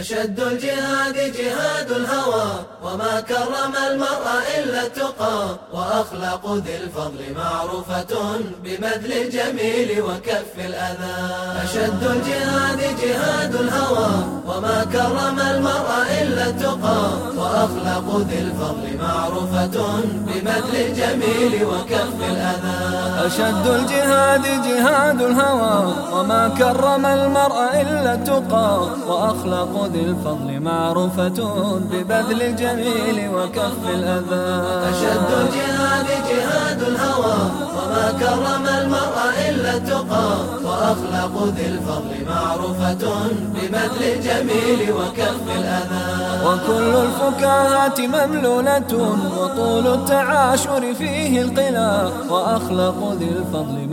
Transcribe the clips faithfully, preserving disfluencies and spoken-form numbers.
أشد الجهاد جهاد الهوى، وما كرم المرء إلا التقى، وأخلاق ذي الفضل معروفة ببذل الجميل وكف الأذى. أشد الجهاد جهاد الهوى، وما كرم المرء إلا التقى، وأخلاق ذي الفضل معروفة ببذل الجميل وكف الأذى. أشد الجهاد جهاد الهوى، وما كرم المرء إلا التقى، وأخلاق ذي الفضل معروفة ببذل الجميل وكف الأذى. أشد الجهاد جهاد الهوى، وما كرم المرء إلا التقى، وأخلاق ذي الفضل معروفة ببذل الجميل وكف الأذى. وكل الفكاهات مملولة، وطول التعاشر فيه القلا، وأخلاق ذي الفضل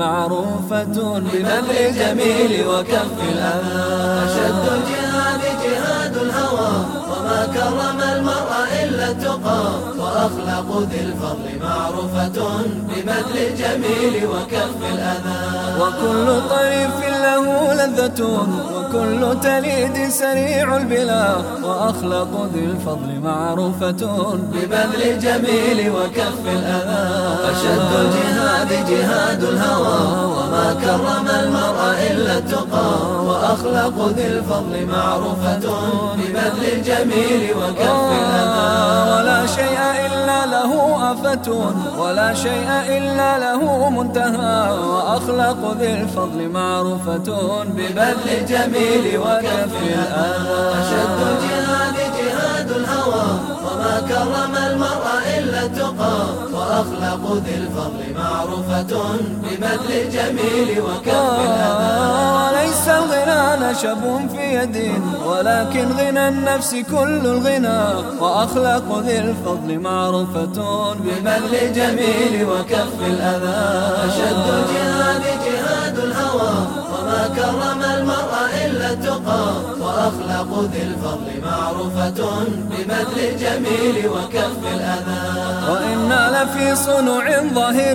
معروفة ببذل الجميل وكف الأذى. أشد الجهاد جهاد الهوى، وما كرم المرء إلا التقى، وأخلاق ذي الفضل معروفة ببذل الجميل وكف الأذى. وكل طريف له لذة، وكل تليد سريع البلا، وأخلاق ذي الفضل معروفة ببذل الجميل وكف الأذى. أشد الجهاد جهاد الهوى، وما كرم المرء إلا التقى، وأخلاق ذي الفضل معروفة ببذل الجميل وكف الأذى. ولا شيء إلا له آفة، ولا شيء إلا له منتهى، وأخلاق ذي الفضل معروفة ببذل الجميل وكف الأذى. أشد الجهاد جهاد الهوى، وما كرم المرء إلا التقى، وأخلاق ذي الفضل معروفة ببذل الجميل وكف الأذى. وليس الغنى نشب في يد، ولكن غنى النفس كل الغنى، وأخلاق ذي الفضل معروفة ببذل الجميل وكف الأذى. أشد الجهاد جهاد الهوى، وما كرم المرء إلا التقى، وأخلاق ذي الفضل معروفة ببذل الجميل وكف الأذى. وإنا لفي صنع ظاهر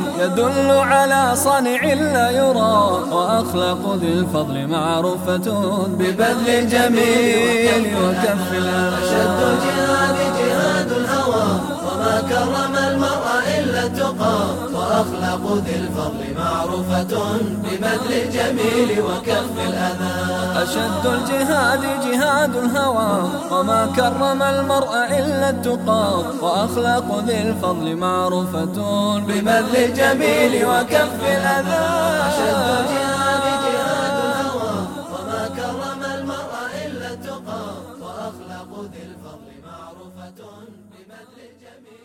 يدل على صنع لا يرى، وأخلاق ذي الفضل معروفة ببذل الجميل وكف الأذى. أشد الجهاد جهاد الهوى، وما كرم المرء إلا التقى، وأخلاق ذي الفضل معروفة ببذل الجميل وكف الأذى. أشد الجهاد جهاد الهوى، وما كرم المرء إلا التقى، وأخلاق ذي الفضل معروفة ببذل الجميل وكف الأذى. أشد الجهاد جهاد الهوى، وما كرم المرء إلا التقى، وأخلاق ذي الفضل معروفة ببذل الجميل.